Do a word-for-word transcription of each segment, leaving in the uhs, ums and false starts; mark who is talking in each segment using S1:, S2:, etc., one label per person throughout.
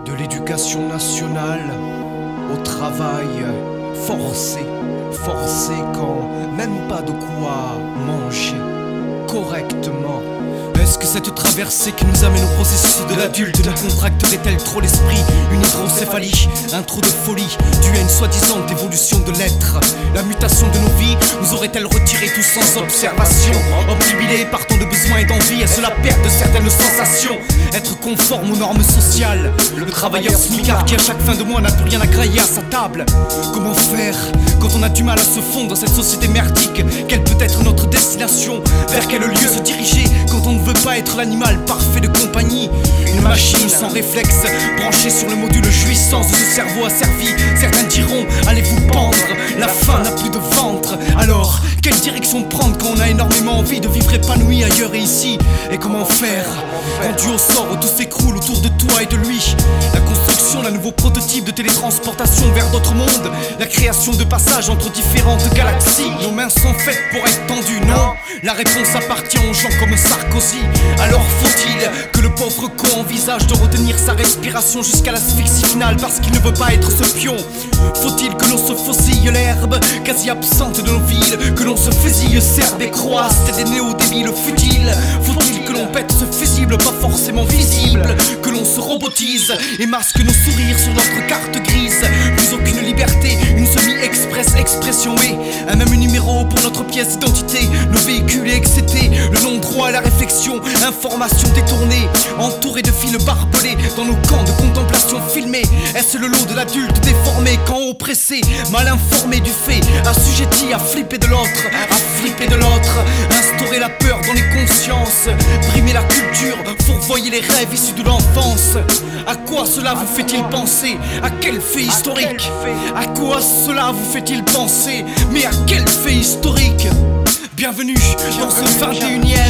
S1: De l'éducation nationale au travail forcé, forcé quand même pas de quoi manger correctement. Est-ce que cette traversée qui nous amène au processus de l'adulte nous contracterait-elle trop l'esprit? Une hydrocéphalie, un trop de folie due à une soi-disant évolution de l'être. La mutation de nos vies nous aurait-elle retiré tout sans observation? Obnubilé par tant de besoins et d'envie, est-ce la perte de certaines sensations? Être conforme aux normes sociales, le travailleur smicard qui à chaque fin de mois n'a plus rien à grailler à sa table. Comment faire quand on a du mal à se fondre dans cette société merdique? Quelle peut être notre destination? Vers quel lieu se diriger quand on ne veut pas être l'animal parfait de compagnie? Une machine sans réflexe, branchée sur le module jouissance de ce cerveau asservi. Certains diront, allez-vous pendre, la faim n'a plus de ventre. Alors, quelle direction prendre quand on a énormément envie de vivre épanoui ailleurs et ici? Et comment faire quand Dieu au sort tout s'écroule autour de toi et de lui? La construction d'un nouveau prototype de télétransportation vers d'autres mondes, la création de passages entre différentes galaxies. Nos mains sont faites pour être tendues, non? La réponse appartient aux gens comme Sarkozy. Alors faut-il que le pauvre con envisage de retenir sa respiration jusqu'à l'asphyxie finale parce qu'il ne veut pas être ce pion? Faut-il que l'on se faucille l'herbe quasi absente de nos villes, que l'on se fusille serbe et croise des néo-débiles futiles? Faut-il que l'on pète ce fusible pas forcément visible, que l'on se robotise et masque nos sourires sur notre carte grise? Plus aucune liberté, une semi-express expression et un même numéro pour notre pièce d'identité. Nos véhicules excités, le nom droit à la réflexion, information détournée, entouré de fils barbelés dans nos camps de contemplation filmée. Est-ce le lot de l'adulte déformé quand oppressé, mal informé du fait, assujetti à flipper de l'autre, à flipper de l'autre, instaurer la peur dans les consciences, brimer la culture, fourvoyer les rêves issus de l'enfance? À quoi cela vous fait-il penser? À quel fait historique? À quoi cela vous fait-il penser? Mais à quel fait historique? Bienvenue dans ce vingt et unième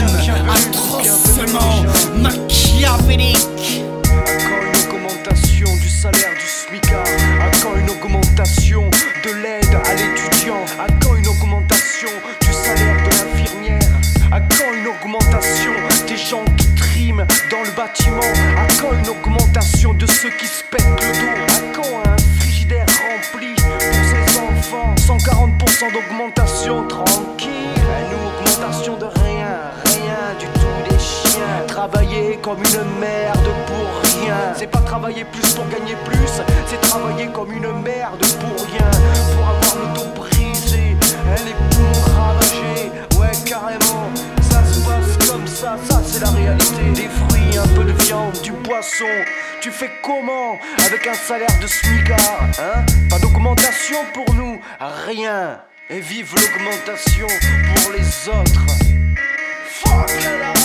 S1: atrocement machiavélique.
S2: À quand une augmentation du salaire du smicard? À quand une augmentation de l'aide à l'étudiant? À quand une augmentation du salaire de l'infirmière? À quand une augmentation des gens qui triment dans le bâtiment? À quand une augmentation de ceux qui se pètent le dos? À quand un frigidaire rempli pour ses enfants? Cent quarante pour cent d'augmentation, tranquille. Une augmentation de rien, rien du tout, des chiens. Travailler comme une merde pour rien. C'est pas travailler plus pour gagner plus, c'est travailler comme une merde pour rien. Pour avoir le dos brisé, les poumons ravagés. Ouais, carrément, ça se passe comme ça, ça c'est la réalité. Des fruits, un peu de viande, du poisson. Tu fais comment avec un salaire de smicard, hein? Pas d'augmentation pour nous, rien. Et vive l'augmentation pour les autres. Fuck